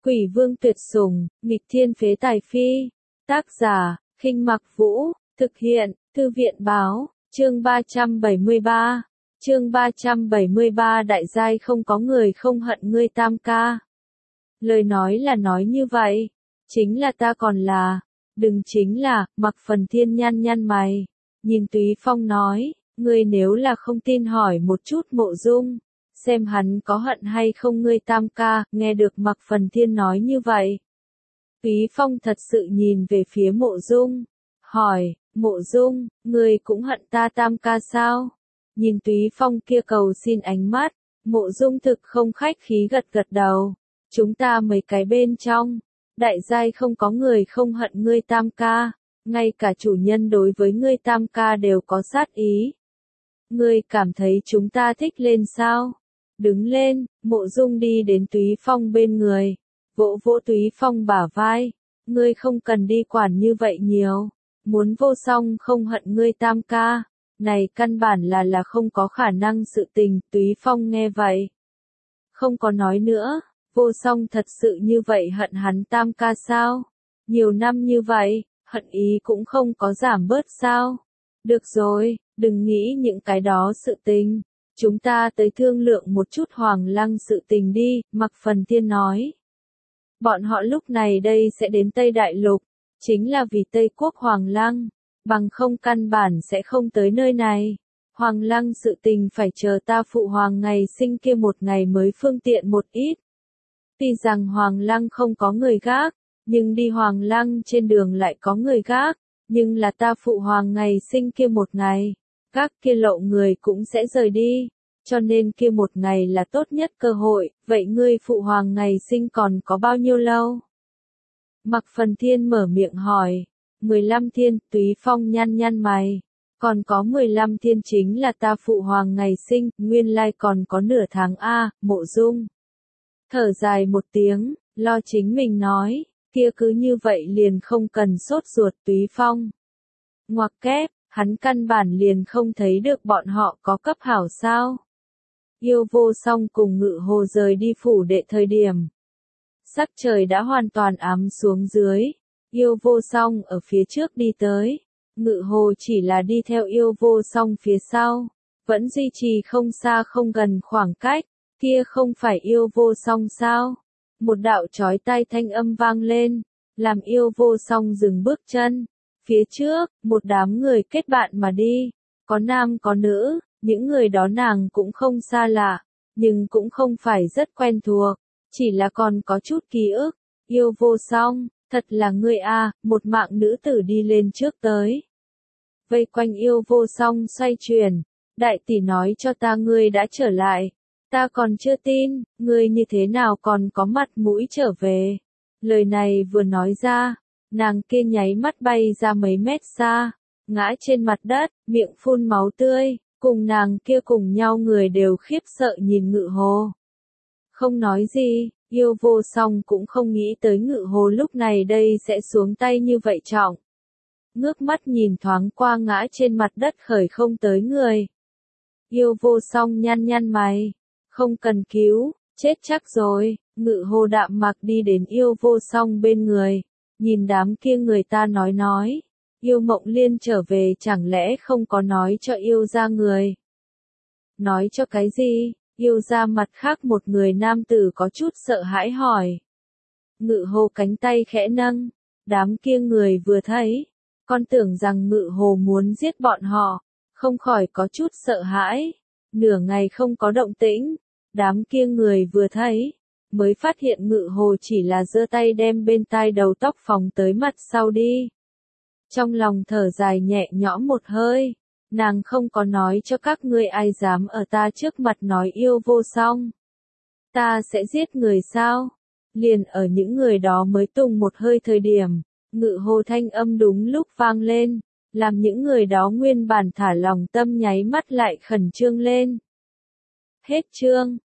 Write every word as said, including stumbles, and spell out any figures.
Quỷ vương tuyệt sủng, nghịch thiên phế tài phi. Tác giả, Khinh Mặc Vũ, thực hiện, Thư viện báo, chương ba trăm bảy mươi ba. Chương ba trăm bảy mươi ba đại giai không có người không hận ngươi tam ca. Lời nói là nói như vậy, chính là ta còn là, đừng chính là, Mặc Phần Thiên nhăn nhăn mày, nhìn Túy Phong nói, ngươi nếu là không tin hỏi một chút Mộ Dung, xem hắn có hận hay không ngươi tam ca, nghe được Mặc Phần Thiên nói như vậy. Túy Phong thật sự nhìn về phía Mộ Dung, hỏi, Mộ Dung, ngươi cũng hận ta tam ca sao? Nhìn Túy Phong kia cầu xin ánh mắt, Mộ Dung thực không khách khí gật gật đầu, chúng ta mấy cái bên trong, đại giai không có người không hận ngươi tam ca, ngay cả chủ nhân đối với ngươi tam ca đều có sát ý. Ngươi cảm thấy chúng ta thích lên sao? Đứng lên, Mộ Dung đi đến Túy Phong bên người, vỗ vỗ Túy Phong bả vai, ngươi không cần đi quản như vậy nhiều, muốn vô song không hận ngươi tam ca, này căn bản là là không có khả năng sự tình. Túy Phong nghe vậy, không có nói nữa, vô song thật sự như vậy hận hắn tam ca sao? Nhiều năm như vậy, hận ý cũng không có giảm bớt sao? Được rồi, đừng nghĩ những cái đó sự tình. Chúng ta tới thương lượng một chút Hoàng Lăng sự tình đi, Mặc Phần Thiên nói. Bọn họ lúc này đây sẽ đến Tây Đại Lục, chính là vì Tây Quốc Hoàng Lăng, bằng không căn bản sẽ không tới nơi này. Hoàng Lăng sự tình phải chờ ta phụ hoàng ngày sinh kia một ngày mới phương tiện một ít. Tuy rằng Hoàng Lăng không có người gác, nhưng đi Hoàng Lăng trên đường lại có người gác, nhưng là ta phụ hoàng ngày sinh kia một ngày, các kia lậu người cũng sẽ rời đi, cho nên kia một ngày là tốt nhất cơ hội, vậy ngươi phụ hoàng ngày sinh còn có bao nhiêu lâu? Mặc Phần Thiên mở miệng hỏi, mười lăm thiên. Túy Phong nhăn nhăn mày, còn có mười lăm thiên chính là ta phụ hoàng ngày sinh, nguyên lai còn có nửa tháng a. Mộ Dung thở dài một tiếng, lo chính mình nói, kia cứ như vậy liền không cần sốt ruột. Túy Phong ngoặc kép, hắn căn bản liền không thấy được bọn họ có cấp hảo sao. Yêu Vô Song cùng Ngự Hồ rời đi phủ đệ thời điểm, sắc trời đã hoàn toàn ám xuống dưới. Yêu Vô Song ở phía trước đi tới, Ngự Hồ chỉ là đi theo Yêu Vô Song phía sau, vẫn duy trì không xa không gần khoảng cách. Kia không phải Yêu Vô Song sao? Một đạo chói tai thanh âm vang lên, làm Yêu Vô Song dừng bước chân. Phía trước, một đám người kết bạn mà đi, có nam có nữ, những người đó nàng cũng không xa lạ, nhưng cũng không phải rất quen thuộc, chỉ là còn có chút ký ức. Yêu Vô Song, thật là ngươi a, một mạng nữ tử đi lên trước tới. Vây quanh Yêu Vô Song xoay chuyển, đại tỷ nói cho ta ngươi đã trở lại, ta còn chưa tin, ngươi như thế nào còn có mặt mũi trở về. Lời này vừa nói ra, nàng kia nháy mắt bay ra mấy mét xa, ngã trên mặt đất, miệng phun máu tươi, cùng nàng kia cùng nhau người đều khiếp sợ nhìn Ngự Hồ. Không nói gì, Yêu Vô Song cũng không nghĩ tới Ngự Hồ lúc này đây sẽ xuống tay như vậy trọng. Ngước mắt nhìn thoáng qua ngã trên mặt đất khởi không tới người. Yêu Vô Song nhăn nhăn mày, không cần cứu, chết chắc rồi. Ngự Hồ đạm mặc đi đến Yêu Vô Song bên người, nhìn đám kia người ta nói nói, Yêu Mộng Liên trở về chẳng lẽ không có nói cho Yêu gia người? Nói cho cái gì? Yêu gia mặt khác một người nam tử có chút sợ hãi hỏi. Ngự Hồ cánh tay khẽ nâng, đám kia người vừa thấy, con tưởng rằng Ngự Hồ muốn giết bọn họ, không khỏi có chút sợ hãi. Nửa ngày không có động tĩnh, đám kia người vừa thấy, mới phát hiện Ngự Hồ chỉ là giơ tay đem bên tai đầu tóc phóng tới mặt sau đi. Trong lòng thở dài nhẹ nhõm một hơi, nàng không có nói cho các ngươi ai dám ở ta trước mặt nói Yêu Vô Song. Ta sẽ giết người sao? Liền ở những người đó mới tung một hơi thời điểm, Ngự Hồ thanh âm đúng lúc vang lên, làm những người đó nguyên bản thả lòng tâm nháy mắt lại khẩn trương lên. Hết chương.